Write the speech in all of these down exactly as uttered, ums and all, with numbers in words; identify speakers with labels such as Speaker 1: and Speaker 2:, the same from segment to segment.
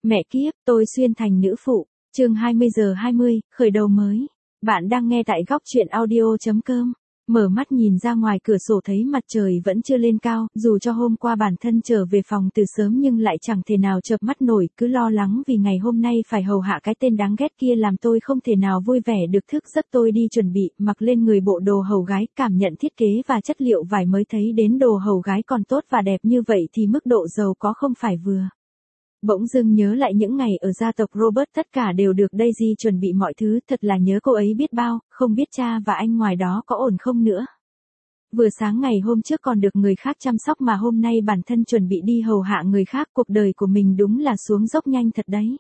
Speaker 1: Mẹ kiếp, tôi xuyên thành nữ phụ. Chương hai mươi giờ hai mươi, khởi đầu mới. Bạn đang nghe tại góc truyện audio chấm com. Mở mắt nhìn ra ngoài cửa sổ thấy mặt trời vẫn chưa lên cao, dù cho hôm qua bản thân trở về phòng từ sớm nhưng lại chẳng thể nào chợp mắt nổi, cứ lo lắng vì ngày hôm nay phải hầu hạ cái tên đáng ghét kia làm tôi không thể nào vui vẻ được. Thức giấc tôi đi chuẩn bị, mặc lên người bộ đồ hầu gái, cảm nhận thiết kế và chất liệu vải mới thấy đến đồ hầu gái còn tốt và đẹp như vậy thì mức độ giàu có không phải vừa. Bỗng dưng nhớ lại những ngày ở gia tộc Robert tất cả đều được Daisy chuẩn bị mọi thứ, thật là nhớ cô ấy biết bao, không biết cha và anh ngoài đó có ổn không nữa. Vừa sáng ngày hôm trước còn được người khác chăm sóc mà hôm nay bản thân chuẩn bị đi hầu hạ người khác, cuộc đời của mình đúng là xuống dốc nhanh thật đấy.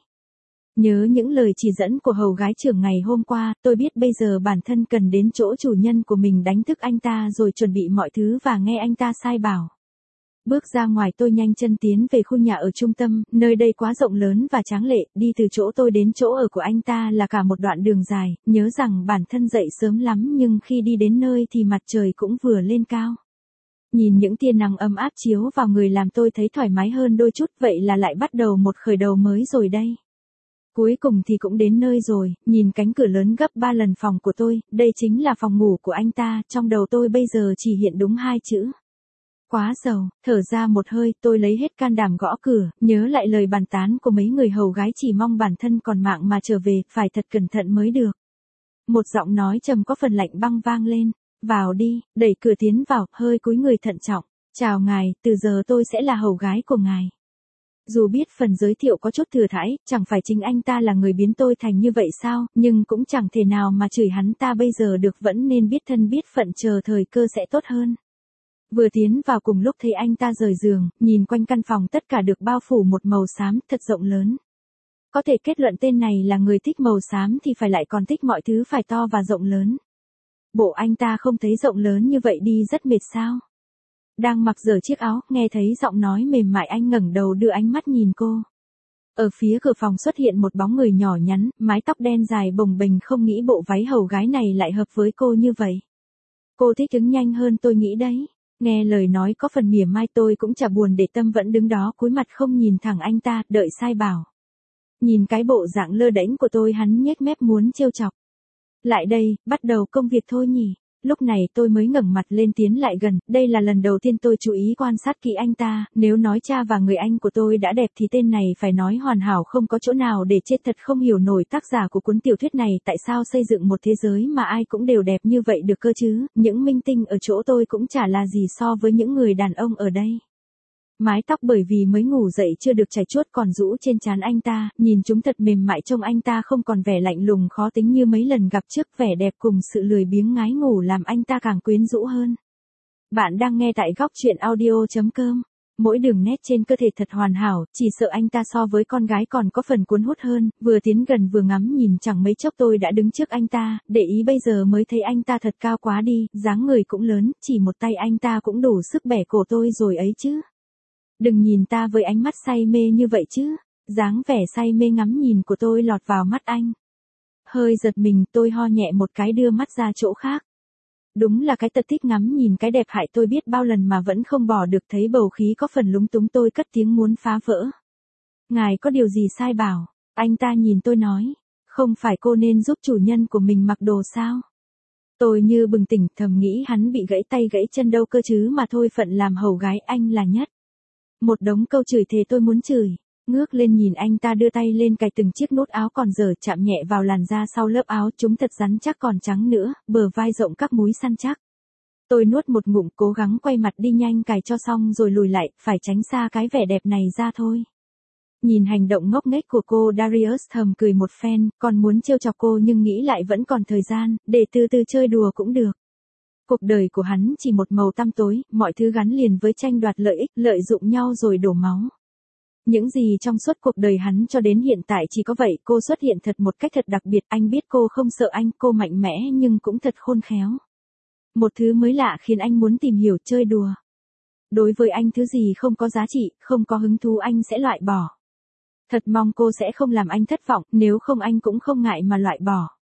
Speaker 1: Nhớ những lời chỉ dẫn của hầu gái trưởng ngày hôm qua, tôi biết bây giờ bản thân cần đến chỗ chủ nhân của mình đánh thức anh ta rồi chuẩn bị mọi thứ và nghe anh ta sai bảo. Bước ra ngoài tôi nhanh chân tiến về khu nhà ở trung tâm, nơi đây quá rộng lớn và tráng lệ, đi từ chỗ tôi đến chỗ ở của anh ta là cả một đoạn đường dài, nhớ rằng bản thân dậy sớm lắm nhưng khi đi đến nơi thì mặt trời cũng vừa lên cao. Nhìn những tia nắng ấm áp chiếu vào người làm tôi thấy thoải mái hơn đôi chút, vậy là lại bắt đầu một khởi đầu mới rồi đây. Cuối cùng thì cũng đến nơi rồi, nhìn cánh cửa lớn gấp ba lần phòng của tôi, đây chính là phòng ngủ của anh ta, trong đầu tôi bây giờ chỉ hiện đúng hai chữ. Quá giàu, thở ra một hơi, tôi lấy hết can đảm gõ cửa, nhớ lại lời bàn tán của mấy người hầu gái chỉ mong bản thân còn mạng mà trở về, phải thật cẩn thận mới được. Một giọng nói trầm có phần lạnh băng vang lên, vào đi, đẩy cửa tiến vào, hơi cúi người thận trọng, chào ngài, từ giờ tôi sẽ là hầu gái của ngài. Dù biết phần giới thiệu có chút thừa thãi, chẳng phải chính anh ta là người biến tôi thành như vậy sao, nhưng cũng chẳng thể nào mà chửi hắn ta bây giờ được, vẫn nên biết thân biết phận, chờ thời cơ sẽ tốt hơn. Vừa tiến vào cùng lúc thấy anh ta rời giường, nhìn quanh căn phòng tất cả được bao phủ một màu xám thật rộng lớn. Có thể kết luận tên này là người thích màu xám thì phải lại còn thích mọi thứ phải to và rộng lớn. Bộ anh ta không thấy rộng lớn như vậy đi rất mệt sao? Đang mặc dở chiếc áo, nghe thấy giọng nói mềm mại anh ngẩng đầu đưa ánh mắt nhìn cô. Ở phía cửa phòng xuất hiện một bóng người nhỏ nhắn, mái tóc đen dài bồng bềnh, không nghĩ bộ váy hầu gái này lại hợp với cô như vậy. Cô thích ứng nhanh hơn tôi nghĩ đấy. Nghe lời nói có phần mỉa mai tôi cũng chả buồn để tâm, vẫn đứng đó cúi mặt không nhìn thẳng anh ta, đợi sai bảo. Nhìn cái bộ dạng lơ đễnh của tôi hắn nhếch mép muốn trêu chọc. Lại đây, bắt đầu công việc thôi nhỉ. Lúc này tôi mới ngẩng mặt lên tiến lại gần, đây là lần đầu tiên tôi chú ý quan sát kỹ anh ta, nếu nói cha và người anh của tôi đã đẹp thì tên này phải nói hoàn hảo không có chỗ nào để chê. Thật không hiểu nổi tác giả của cuốn tiểu thuyết này tại sao xây dựng một thế giới mà ai cũng đều đẹp như vậy được cơ chứ, những minh tinh ở chỗ tôi cũng chả là gì so với những người đàn ông ở đây. Mái tóc bởi vì mới ngủ dậy chưa được chải chuốt còn rũ trên trán anh ta, nhìn chúng thật mềm mại, trông anh ta không còn vẻ lạnh lùng khó tính như mấy lần gặp trước, vẻ đẹp cùng sự lười biếng ngái ngủ làm anh ta càng quyến rũ hơn. Bạn đang nghe tại góc truyện audio chấm com. Mỗi đường nét trên cơ thể thật hoàn hảo, chỉ sợ anh ta so với con gái còn có phần cuốn hút hơn, vừa tiến gần vừa ngắm nhìn chẳng mấy chốc tôi đã đứng trước anh ta, để ý bây giờ mới thấy anh ta thật cao quá đi, dáng người cũng lớn, chỉ một tay anh ta cũng đủ sức bẻ cổ tôi rồi ấy chứ. Đừng nhìn ta với ánh mắt say mê như vậy chứ, dáng vẻ say mê ngắm nhìn của tôi lọt vào mắt anh. Hơi giật mình tôi ho nhẹ một cái đưa mắt ra chỗ khác. Đúng là cái tật thích ngắm nhìn cái đẹp hại tôi biết bao lần mà vẫn không bỏ được, thấy bầu khí có phần lúng túng tôi cất tiếng muốn phá vỡ. Ngài có điều gì sai bảo, anh ta nhìn tôi nói, không phải cô nên giúp chủ nhân của mình mặc đồ sao? Tôi như bừng tỉnh thầm nghĩ hắn bị gãy tay gãy chân đâu cơ chứ mà thôi, phận làm hầu gái anh là nhất. Một đống câu chửi thề tôi muốn chửi, ngước lên nhìn anh ta đưa tay lên cài từng chiếc nút áo còn dở, chạm nhẹ vào làn da sau lớp áo, chúng thật rắn chắc còn trắng nữa, bờ vai rộng các múi săn chắc. Tôi nuốt một ngụm cố gắng quay mặt đi nhanh cài cho xong rồi lùi lại, phải tránh xa cái vẻ đẹp này ra thôi. Nhìn hành động ngốc nghếch của cô Darius thầm cười một phen, còn muốn trêu chọc cô nhưng nghĩ lại vẫn còn thời gian, để từ từ chơi đùa cũng được. Cuộc đời của hắn chỉ một màu tăm tối, mọi thứ gắn liền với tranh đoạt lợi ích, lợi dụng nhau rồi đổ máu. Những gì trong suốt cuộc đời hắn cho đến hiện tại chỉ có vậy, cô xuất hiện thật một cách thật đặc biệt, anh biết cô không sợ anh, cô mạnh mẽ nhưng cũng thật khôn khéo. Một thứ mới lạ khiến anh muốn tìm hiểu, chơi đùa. Đối với anh thứ gì không có giá trị, không có hứng thú anh sẽ loại bỏ. Thật mong cô sẽ không làm anh thất vọng, nếu không anh cũng không ngại mà loại bỏ.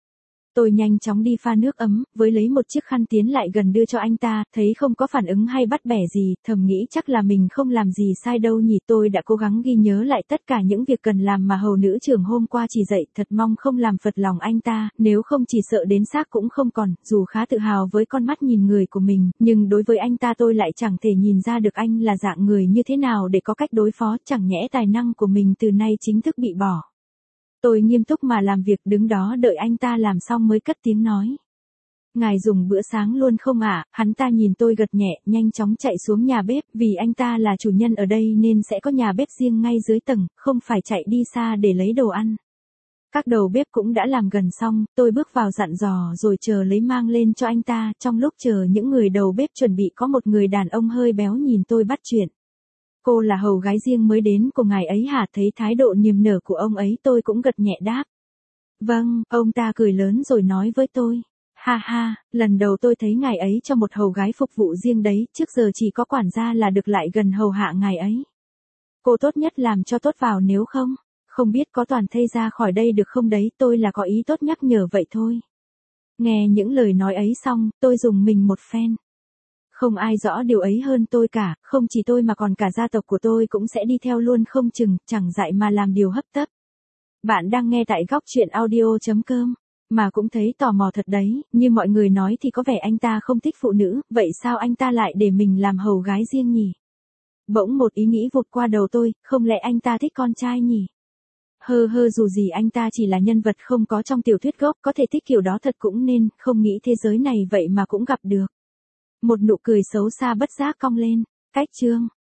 Speaker 1: Tôi nhanh chóng đi pha nước ấm, với lấy một chiếc khăn tiến lại gần đưa cho anh ta, thấy không có phản ứng hay bắt bẻ gì, thầm nghĩ chắc là mình không làm gì sai đâu nhỉ. Tôi đã cố gắng ghi nhớ lại tất cả những việc cần làm mà hầu nữ trưởng hôm qua chỉ dạy, thật mong không làm phật lòng anh ta, nếu không chỉ sợ đến xác cũng không còn. Dù khá tự hào với con mắt nhìn người của mình, nhưng đối với anh ta tôi lại chẳng thể nhìn ra được anh là dạng người như thế nào để có cách đối phó, chẳng nhẽ tài năng của mình từ nay chính thức bị bỏ. Tôi nghiêm túc mà làm việc, đứng đó đợi anh ta làm xong mới cất tiếng nói. Ngài dùng bữa sáng luôn không ạ? À? Hắn ta nhìn tôi gật nhẹ, nhanh chóng chạy xuống nhà bếp, vì anh ta là chủ nhân ở đây nên sẽ có nhà bếp riêng ngay dưới tầng, không phải chạy đi xa để lấy đồ ăn. Các đầu bếp cũng đã làm gần xong, tôi bước vào dặn dò rồi chờ lấy mang lên cho anh ta. Trong lúc chờ những người đầu bếp chuẩn bị, có một người đàn ông hơi béo nhìn tôi bắt chuyện. Cô là hầu gái riêng mới đến của ngài ấy hả? Thấy thái độ niềm nở của ông ấy tôi cũng gật nhẹ đáp. Vâng, ông ta cười lớn rồi nói với tôi. Ha ha, lần đầu tôi thấy ngài ấy cho một hầu gái phục vụ riêng đấy, trước giờ chỉ có quản gia là được lại gần hầu hạ ngài ấy. Cô tốt nhất làm cho tốt vào, nếu không, không biết có toàn thây ra khỏi đây được không đấy, tôi là có ý tốt nhắc nhở vậy thôi. Nghe những lời nói ấy xong, tôi rùng mình một phen. Không ai rõ điều ấy hơn tôi cả, không chỉ tôi mà còn cả gia tộc của tôi cũng sẽ đi theo luôn không chừng, chẳng dại mà làm điều hấp tấp. Bạn đang nghe tại góc truyện audio chấm com, mà cũng thấy tò mò thật đấy, như mọi người nói thì có vẻ anh ta không thích phụ nữ, vậy sao anh ta lại để mình làm hầu gái riêng nhỉ? Bỗng một ý nghĩ vụt qua đầu tôi, không lẽ anh ta thích con trai nhỉ? Hơ hơ, dù gì anh ta chỉ là nhân vật không có trong tiểu thuyết gốc, có thể thích kiểu đó thật cũng nên, không nghĩ thế giới này vậy mà cũng gặp được. Một nụ cười xấu xa bất giác cong lên. Cách chương